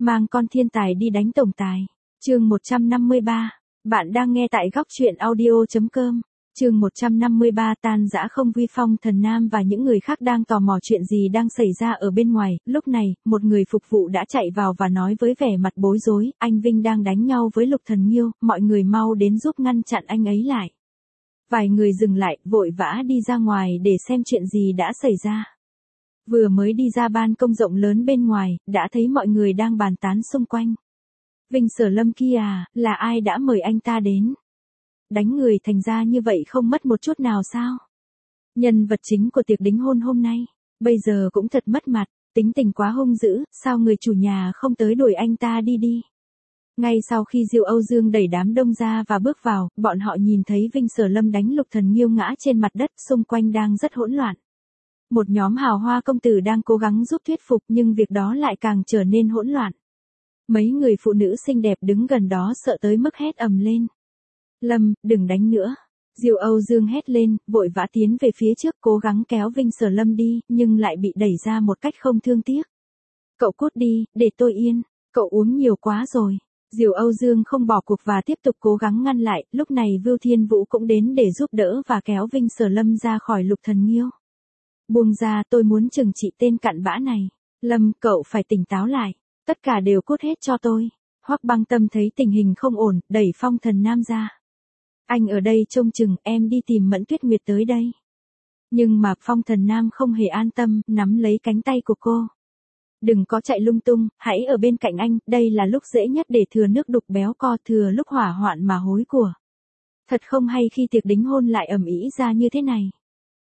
Mang con thiên tài đi đánh tổng tài. Chương 153. Bạn đang nghe tại góc truyện audio.com. Chương 153 tan rã không. Vi Phong Thần Nam và những người khác đang tò mò chuyện gì đang xảy ra ở bên ngoài. Lúc này, một người phục vụ đã chạy vào và nói với vẻ mặt bối rối, anh Vinh đang đánh nhau với Lục Thần Nghiêu, mọi người mau đến giúp ngăn chặn anh ấy lại. Vài người dừng lại, vội vã đi ra ngoài để xem chuyện gì đã xảy ra. Vừa mới đi ra ban công rộng lớn bên ngoài, đã thấy mọi người đang bàn tán xung quanh. Vinh Sở Lâm kia à, là ai đã mời anh ta đến? Đánh người thành ra như vậy không mất một chút nào sao? Nhân vật chính của tiệc đính hôn hôm nay, bây giờ cũng thật mất mặt, tính tình quá hung dữ, sao người chủ nhà không tới đuổi anh ta đi đi? Ngay sau khi Diêu Âu Dương đẩy đám đông ra và bước vào, bọn họ nhìn thấy Vinh Sở Lâm đánh Lục Thần Nghiêu ngã trên mặt đất, xung quanh đang rất hỗn loạn. Một nhóm hào hoa công tử đang cố gắng giúp thuyết phục nhưng việc đó lại càng trở nên hỗn loạn. Mấy người phụ nữ xinh đẹp đứng gần đó sợ tới mức hét ầm lên. Lâm, đừng đánh nữa. Diêu Âu Dương hét lên, vội vã tiến về phía trước cố gắng kéo Vinh Sở Lâm đi, nhưng lại bị đẩy ra một cách không thương tiếc. Cậu cút đi, để tôi yên, cậu uống nhiều quá rồi. Diêu Âu Dương không bỏ cuộc và tiếp tục cố gắng ngăn lại, lúc này Vưu Thiên Vũ cũng đến để giúp đỡ và kéo Vinh Sở Lâm ra khỏi Lục Thần Nghiêu. Buông ra, tôi muốn trừng trị tên cặn bã này. Lâm, cậu phải tỉnh táo lại. Tất cả đều cút hết cho tôi. Hoắc Băng Tâm thấy tình hình không ổn, đẩy Phong Thần Nam ra. Anh ở đây trông chừng, em đi tìm Mẫn Tuyết Nguyệt tới đây. Nhưng mà Phong Thần Nam không hề an tâm, nắm lấy cánh tay của cô. Đừng có chạy lung tung, hãy ở bên cạnh anh, đây là lúc dễ nhất để thừa nước đục béo co, thừa lúc hỏa hoạn mà hối của. Thật không hay khi tiệc đính hôn lại ầm ĩ ra như thế này.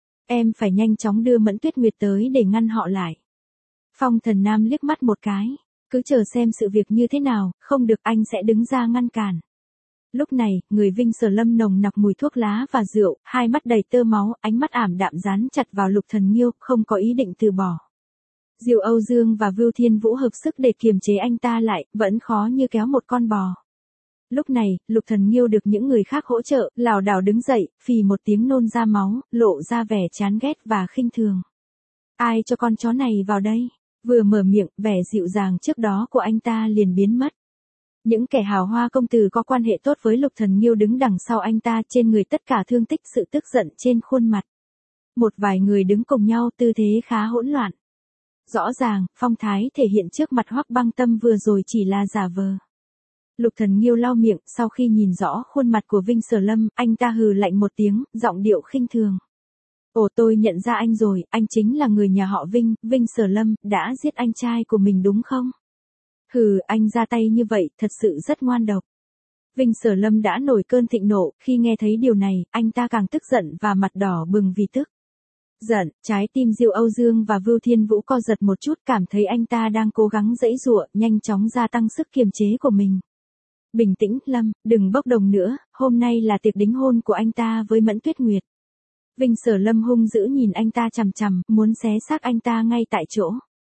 Em phải nhanh chóng đưa Mẫn Tuyết Nguyệt tới để ngăn họ lại. Phong Thần Nam liếc mắt một cái, cứ chờ xem sự việc như thế nào, không được anh sẽ đứng ra ngăn cản. Lúc này, người Vinh Sở Lâm nồng nặc mùi thuốc lá và rượu, hai mắt đầy tơ máu, ánh mắt ảm đạm dán chặt vào Lục Thần Nghiêu, không có ý định từ bỏ. Diêu Âu Dương và Vưu Thiên Vũ hợp sức để kiềm chế anh ta lại, vẫn khó như kéo một con bò. Lúc này, Lục Thần Nghiêu được những người khác hỗ trợ, lảo đảo đứng dậy, phì một tiếng nôn ra máu, lộ ra vẻ chán ghét và khinh thường. Ai cho con chó này vào đây? Vừa mở miệng, vẻ dịu dàng trước đó của anh ta liền biến mất. Những kẻ hào hoa công tử có quan hệ tốt với Lục Thần Nghiêu đứng đằng sau anh ta, trên người tất cả thương tích sự tức giận trên khuôn mặt. Một vài người đứng cùng nhau, tư thế khá hỗn loạn. Rõ ràng, phong thái thể hiện trước mặt Hoắc Băng Tâm vừa rồi chỉ là giả vờ. Lục Thần Nghiêu lau miệng, sau khi nhìn rõ khuôn mặt của Vinh Sở Lâm, anh ta hừ lạnh một tiếng, giọng điệu khinh thường. Ồ, tôi nhận ra anh rồi, anh chính là người nhà họ Vinh, Vinh Sở Lâm, đã giết anh trai của mình đúng không? Hừ, anh ra tay như vậy, thật sự rất ngoan độc. Vinh Sở Lâm đã nổi cơn thịnh nộ, khi nghe thấy điều này, anh ta càng tức giận và mặt đỏ bừng vì tức giận. Trái tim Diêu Âu Dương và Vưu Thiên Vũ co giật một chút, cảm thấy anh ta đang cố gắng giãy giụa, nhanh chóng gia tăng sức kiềm chế của mình. Bình tĩnh, Lâm, đừng bốc đồng nữa, hôm nay là tiệc đính hôn của anh ta với Mẫn Tuyết Nguyệt. Vinh Sở Lâm hung dữ nhìn anh ta chằm chằm, muốn xé xác anh ta ngay tại chỗ.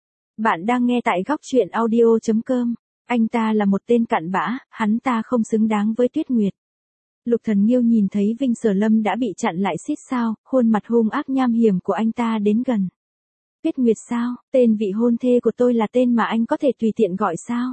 Bạn đang nghe tại góc truyện audio.com. Anh ta là một tên cặn bã, hắn ta không xứng đáng với Tuyết Nguyệt. Lục Thần Nghiêu nhìn thấy Vinh Sở Lâm đã bị chặn lại xít sao, khuôn mặt hung ác nham hiểm của anh ta đến gần. Tuyết Nguyệt sao, tên vị hôn thê của tôi là tên mà anh có thể tùy tiện gọi sao?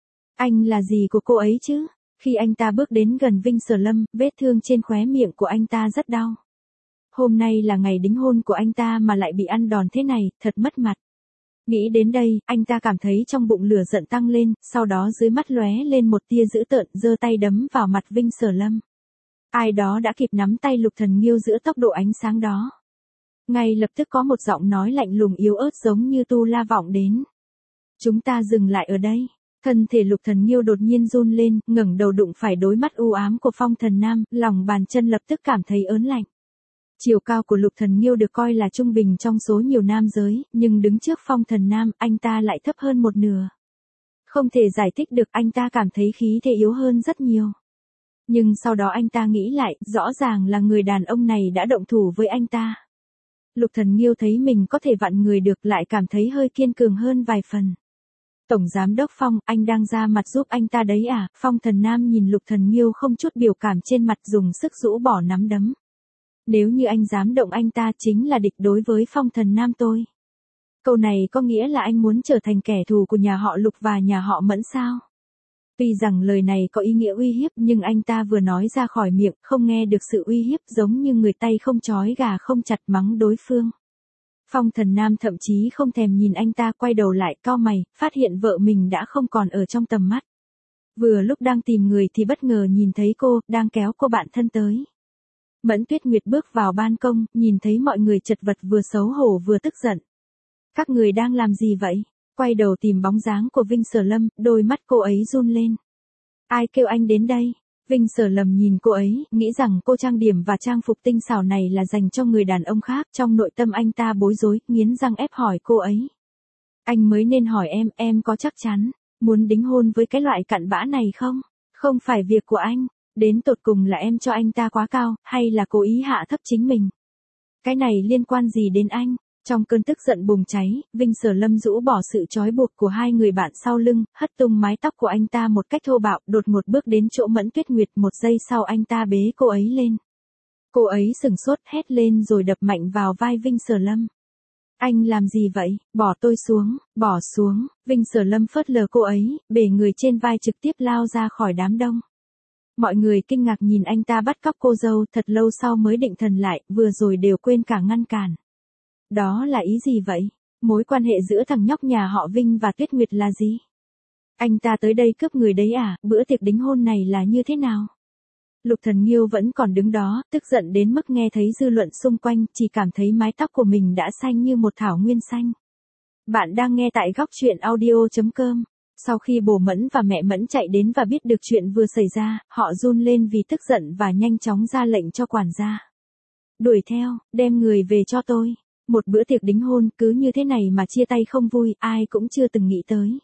Anh là gì của cô ấy chứ? Khi anh ta bước đến gần Vinh Sở Lâm, vết thương trên khóe miệng của anh ta rất đau. Hôm nay là ngày đính hôn của anh ta mà lại bị ăn đòn thế này, thật mất mặt. Nghĩ đến đây, anh ta cảm thấy trong bụng lửa giận tăng lên, sau đó dưới mắt lóe lên một tia dữ tợn, giơ tay đấm vào mặt Vinh Sở Lâm. Ai đó đã kịp nắm tay Lục Thần Nghiêu giữa tốc độ ánh sáng đó. Ngay lập tức có một giọng nói lạnh lùng yếu ớt giống như tu la vọng đến. Chúng ta dừng lại ở đây. Thân thể Lục Thần Nghiêu đột nhiên run lên, ngẩng đầu đụng phải đôi mắt u ám của Phong Thần Nam, lòng bàn chân lập tức cảm thấy ớn lạnh. Chiều cao của Lục Thần Nghiêu được coi là trung bình trong số nhiều nam giới, nhưng đứng trước Phong Thần Nam, anh ta lại thấp hơn một nửa. Không thể giải thích được, anh ta cảm thấy khí thế yếu hơn rất nhiều. Nhưng sau đó anh ta nghĩ lại, rõ ràng là người đàn ông này đã động thủ với anh ta. Lục Thần Nghiêu thấy mình có thể vặn người được, lại cảm thấy hơi kiên cường hơn vài phần. Tổng giám đốc Phong, anh đang ra mặt giúp anh ta đấy à? Phong Thần Nam nhìn Lục Thần Nghiêu không chút biểu cảm trên mặt, dùng sức rũ bỏ nắm đấm. Nếu như anh dám động anh ta chính là địch đối với Phong Thần Nam tôi. Câu này có nghĩa là anh muốn trở thành kẻ thù của nhà họ Lục và nhà họ Mẫn sao? Tuy rằng lời này có ý nghĩa uy hiếp nhưng anh ta vừa nói ra khỏi miệng không nghe được sự uy hiếp, giống như người tay không trói gà không chặt mắng đối phương. Phong Thần Nam thậm chí không thèm nhìn anh ta, quay đầu lại cau mày, phát hiện vợ mình đã không còn ở trong tầm mắt. Vừa lúc đang tìm người thì bất ngờ nhìn thấy cô, đang kéo cô bạn thân tới. Mẫn Tuyết Nguyệt bước vào ban công, nhìn thấy mọi người chật vật, vừa xấu hổ vừa tức giận. Các người đang làm gì vậy? Quay đầu tìm bóng dáng của Vinh Sở Lâm, đôi mắt cô ấy run lên. Ai kêu anh đến đây? Vinh Sở Lâm nhìn cô ấy, nghĩ rằng cô trang điểm và trang phục tinh xảo này là dành cho người đàn ông khác. Trong nội tâm anh ta bối rối, nghiến răng ép hỏi cô ấy. Anh mới nên hỏi em có chắc chắn muốn đính hôn với cái loại cặn bã này không? Không phải việc của anh, đến tột cùng là em cho anh ta quá cao, hay là cố ý hạ thấp chính mình? Cái này liên quan gì đến anh? Trong cơn tức giận bùng cháy, Vinh Sở Lâm rũ bỏ sự trói buộc của hai người bạn sau lưng, hất tung mái tóc của anh ta một cách thô bạo, đột ngột bước đến chỗ Mẫn Tuyết Nguyệt. Một giây sau anh ta bế cô ấy lên. Cô ấy sửng sốt, hét lên rồi đập mạnh vào vai Vinh Sở Lâm. Anh làm gì vậy? Bỏ tôi xuống, bỏ xuống. Vinh Sở Lâm phớt lờ cô ấy, bể người trên vai trực tiếp lao ra khỏi đám đông. Mọi người kinh ngạc nhìn anh ta bắt cóc cô dâu, thật lâu sau mới định thần lại, vừa rồi đều quên cả ngăn cản. Đó là ý gì vậy? Mối quan hệ giữa thằng nhóc nhà họ Vinh và Tuyết Nguyệt là gì? Anh ta tới đây cướp người đấy à? Bữa tiệc đính hôn này là như thế nào? Lục Thần Nghiêu vẫn còn đứng đó, tức giận đến mức nghe thấy dư luận xung quanh, chỉ cảm thấy mái tóc của mình đã xanh như một thảo nguyên xanh. Bạn đang nghe tại góc truyện audio.com. Sau khi bố Mẫn và mẹ Mẫn chạy đến và biết được chuyện vừa xảy ra, họ run lên vì tức giận và nhanh chóng ra lệnh cho quản gia. Đuổi theo, đem người về cho tôi. Một bữa tiệc đính hôn cứ như thế này mà chia tay không vui, ai cũng chưa từng nghĩ tới.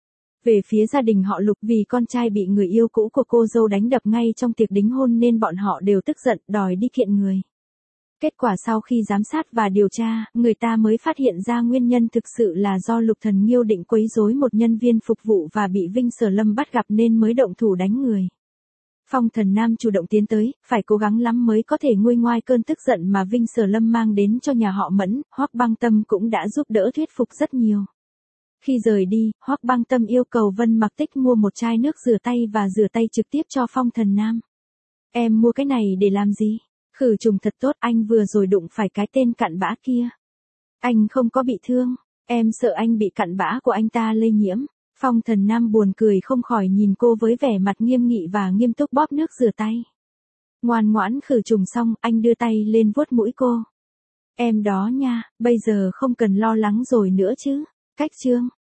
Về phía gia đình họ Lục, vì con trai bị người yêu cũ của cô dâu đánh đập ngay trong tiệc đính hôn nên bọn họ đều tức giận, đòi đi kiện người. Kết quả sau khi giám sát và điều tra, người ta mới phát hiện ra nguyên nhân thực sự là do Lục Thần Nghiêu định quấy rối một nhân viên phục vụ và bị Vinh Sở Lâm bắt gặp nên mới động thủ đánh người. Phong Thần Nam chủ động tiến tới, phải cố gắng lắm mới có thể nguôi ngoai cơn tức giận mà Vinh Sở Lâm mang đến cho nhà họ Mẫn. Hoắc Băng Tâm cũng đã giúp đỡ thuyết phục rất nhiều. Khi rời đi, Hoắc Băng Tâm yêu cầu Vân Mặc Tích mua một chai nước rửa tay và rửa tay trực tiếp cho Phong Thần Nam. Em mua cái này để làm gì? Khử trùng thật tốt, anh vừa rồi đụng phải cái tên cặn bã kia. Anh không có bị thương, em sợ anh bị cặn bã của anh ta lây nhiễm. Phong Thần Nam buồn cười không khỏi nhìn cô với vẻ mặt nghiêm nghị và nghiêm túc bóp nước rửa tay. Ngoan ngoãn khử trùng xong, anh đưa tay lên vuốt mũi cô. Em đó nha, bây giờ không cần lo lắng rồi nữa chứ. Cách chương